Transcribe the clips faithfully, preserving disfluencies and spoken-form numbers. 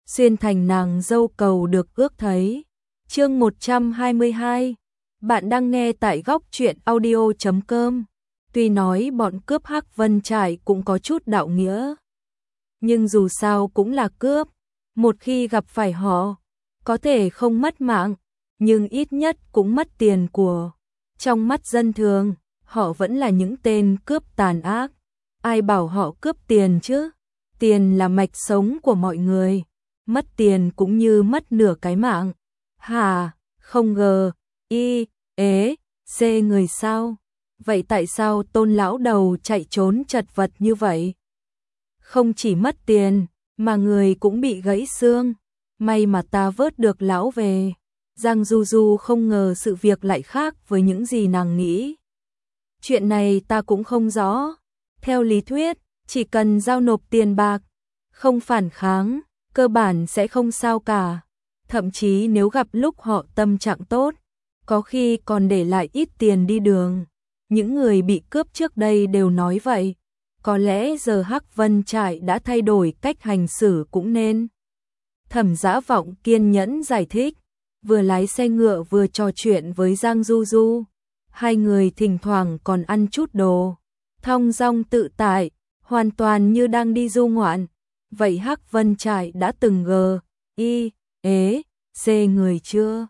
xuyên thành nàng dâu cầu được ước thấy. Chương một trăm hai mươi hai. Bạn đang nghe tại góc truyện audio chấm com. Tuy nói bọn cướp Hắc Vân Trại cũng có chút đạo nghĩa, nhưng dù sao cũng là cướp, một khi gặp phải họ, có thể không mất mạng, nhưng ít nhất cũng mất tiền của. Trong mắt dân thường, họ vẫn là những tên cướp tàn ác. Ai bảo họ cướp tiền chứ? Tiền là mạch sống của mọi người, mất tiền cũng như mất nửa cái mạng. Hà, không ngờ, y, ế, xê người sao? Vậy tại sao Tôn lão đầu chạy trốn chật vật như vậy? Không chỉ mất tiền, mà người cũng bị gãy xương. May mà ta vớt được lão về. Giang Du Du không ngờ sự việc lại khác với những gì nàng nghĩ. Chuyện này ta cũng không rõ. Theo lý thuyết, chỉ cần giao nộp tiền bạc, không phản kháng, cơ bản sẽ không sao cả. Thậm chí nếu gặp lúc họ tâm trạng tốt, có khi còn để lại ít tiền đi đường. Những người bị cướp trước đây đều nói vậy. Có lẽ giờ Hắc Vân Trại đã thay đổi cách hành xử cũng nên. Thẩm Dã Vọng kiên nhẫn giải thích, vừa lái xe ngựa vừa trò chuyện với Giang Du Du. Hai người thỉnh thoảng còn ăn chút đồ, thong dong tự tại, hoàn toàn như đang đi du ngoạn. Vậy Hắc Vân Trại đã từng gờ, y, ế, xê người chưa?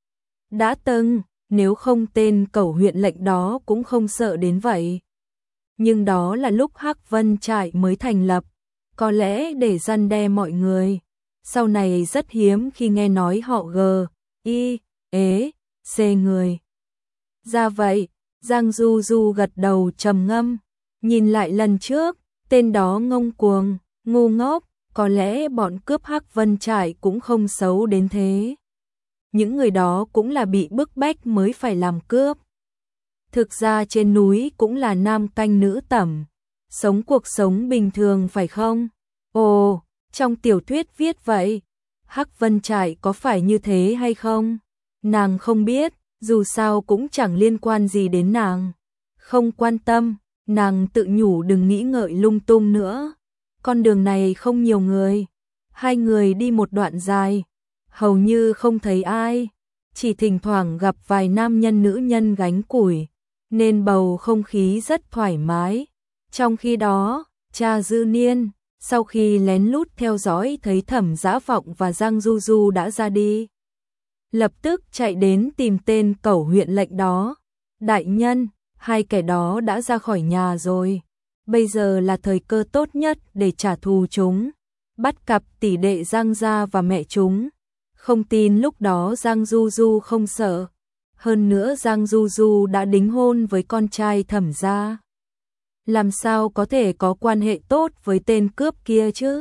Đã từng, nếu không tên cẩu huyện lệnh đó cũng không sợ đến vậy. Nhưng đó là lúc Hắc Vân Trại mới thành lập, có lẽ để răn đe mọi người. Sau này rất hiếm khi nghe nói họ gờ, y, ế, xê người. Ra vậy, Giang Du Du gật đầu trầm ngâm, nhìn lại lần trước, tên đó ngông cuồng, ngu ngốc, có lẽ bọn cướp Hắc Vân Trại cũng không xấu đến thế. Những người đó cũng là bị bức bách mới phải làm cướp. Thực ra trên núi cũng là nam canh nữ tẩm, sống cuộc sống bình thường phải không? Ồ, trong tiểu thuyết viết vậy, Hắc Vân Trại có phải như thế hay không? Nàng không biết, dù sao cũng chẳng liên quan gì đến nàng. Không quan tâm, nàng tự nhủ đừng nghĩ ngợi lung tung nữa. Con đường này không nhiều người. Hai người đi một đoạn dài, hầu như không thấy ai, chỉ thỉnh thoảng gặp vài nam nhân nữ nhân gánh củi, nên bầu không khí rất thoải mái. Trong khi đó, cha Dư Niên, sau khi lén lút theo dõi thấy Thẩm Dã Vọng và Giang Du Du đã ra đi, lập tức chạy đến tìm tên cẩu huyện lệnh đó. Đại nhân, hai kẻ đó đã ra khỏi nhà rồi. Bây giờ là thời cơ tốt nhất để trả thù chúng, bắt cặp tỷ đệ Giang gia và mẹ chúng. Không tin lúc đó Giang Du Du không sợ. Hơn nữa Giang Du Du đã đính hôn với con trai Thẩm gia. Làm sao có thể có quan hệ tốt với tên cướp kia chứ?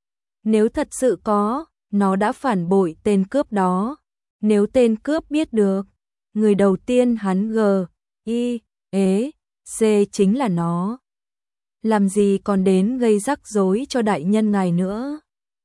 Nếu thật sự có, nó đã phản bội tên cướp đó. Nếu tên cướp biết được, người đầu tiên hắn gờ, y, ế, xê chính là nó. Làm gì còn đến gây rắc rối cho đại nhân ngài nữa?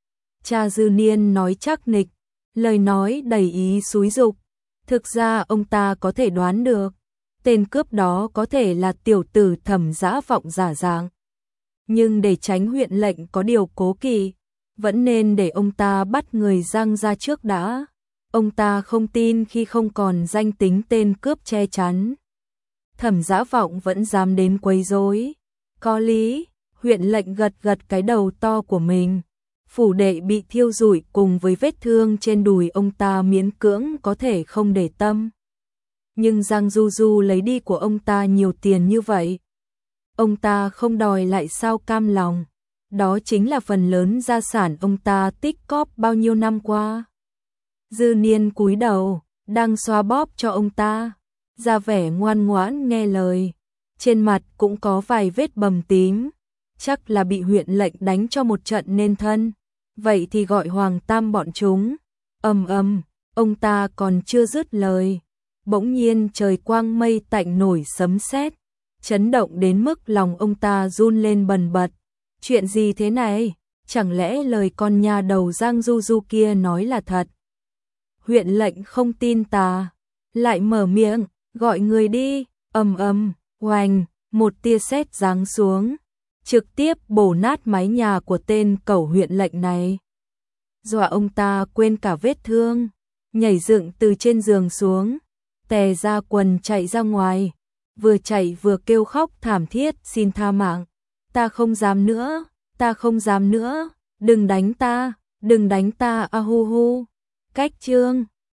Cha Dư Niên nói chắc nịch, lời nói đầy ý xúi giục. Thực ra ông ta có thể đoán được, tên cướp đó có thể là tiểu tử Thẩm Dã Vọng giả dạng. Nhưng để tránh huyện lệnh có điều cố kỵ, vẫn nên để ông ta bắt người Giang ra trước đã. Ông ta không tin khi không còn danh tính tên cướp che chắn, Thẩm Dã Vọng vẫn dám đến quấy rối. Có lý, huyện lệnh gật gật cái đầu to của mình. Phủ đệ bị thiêu rụi cùng với vết thương trên đùi ông ta miễn cưỡng có thể không để tâm. Nhưng Giang Du Du lấy đi của ông ta nhiều tiền như vậy, ông ta không đòi lại sao cam lòng. Đó chính là phần lớn gia sản ông ta tích cóp bao nhiêu năm qua. Dư Niên cúi đầu, đang xoa bóp cho ông ta, ra vẻ ngoan ngoãn nghe lời. Trên mặt cũng có vài vết bầm tím, chắc là bị huyện lệnh đánh cho một trận nên thân. Vậy thì gọi Hoàng Tam bọn chúng. Ầm ầm, ông ta còn chưa dứt lời, bỗng nhiên trời quang mây tạnh nổi sấm sét, chấn động đến mức lòng ông ta run lên bần bật. Chuyện gì thế này? Chẳng lẽ lời con nhà đầu Giang Du Du kia nói là thật? Huyện lệnh không tin tà, lại mở miệng, gọi người đi. Ầm ầm, oành, một tia sét giáng xuống, trực tiếp bổ nát mái nhà của tên cẩu huyện lệnh này. dọa ông ta quên cả vết thương, nhảy dựng từ trên giường xuống, tè ra quần chạy ra ngoài, vừa chạy vừa kêu khóc thảm thiết xin tha mạng. Ta không dám nữa, ta không dám nữa, đừng đánh ta, đừng đánh ta a hu hu. Cách chương